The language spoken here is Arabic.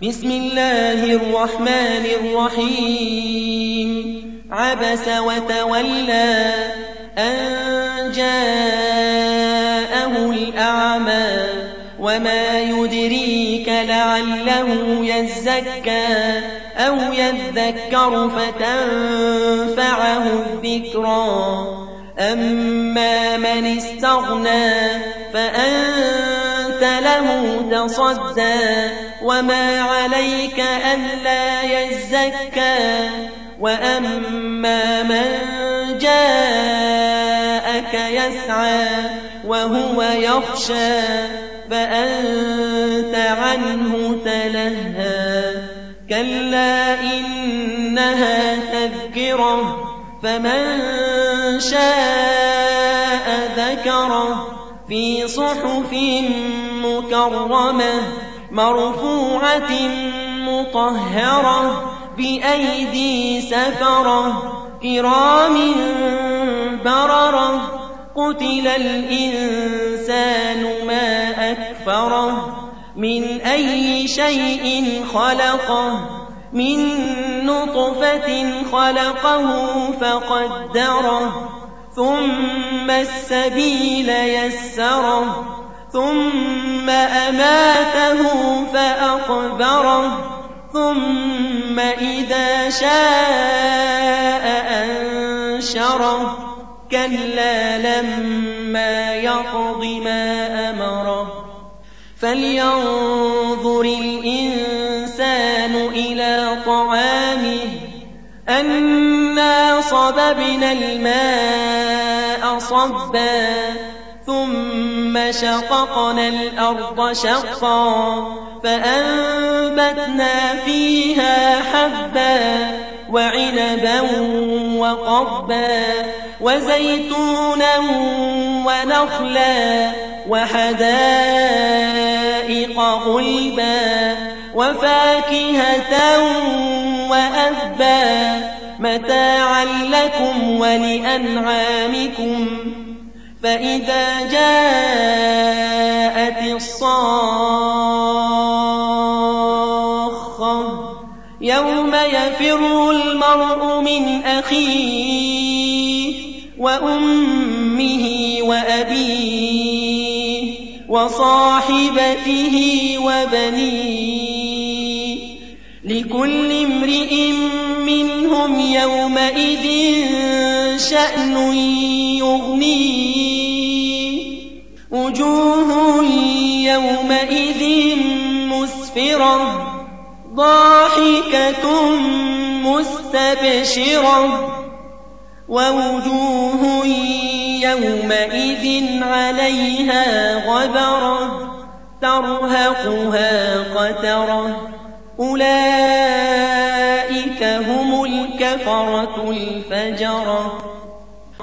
بسم الله الرحمن الرحيم عبس وتولى أن جاءه الأعمى وما يدريك لعله يزكى أو يذكر فتنفعه الذكرى أما من استغنى فأنت له تصدى وما عليك ألا يزكى وأما من جاءك يسعى وهو يخشى فأنت عنه تلهى كلا إنها تذكرة فمن شاء ذكره في صحف مكرمة مرفوعة مطهرة بأيدي سفرة كرام بررة قتل الإنسان ما أكفره من أي شيء خلقه من نطفة خلقه فقدره ثم السبيل يسره ثم أماته فأقبره ثم إذا شاء أنشره كلا لما يقض ما أمره فلينظر الإنسان إلى طعامه أنا صببنا الماء صبا ثم شققنا الأرض شقا فأنبتنا فيها حبا وعنبا وقضبا وزيتونا ونخلا وحدائق غلبا وفاكهة وأبا متاعا لكم ولأنعامكم فإذا جاءت الصاخة يوم يفر المرء من أخيه وأمه وأبيه وصاحبته وبنيه لكل امرئ منهم يومئذ شأن يغنيه وجوه يومئذ مسفرة ضاحكة مستبشرة ووجوه يومئذ عليها غبرة ترهقها قترة أولئك هم الكفرة الفجرة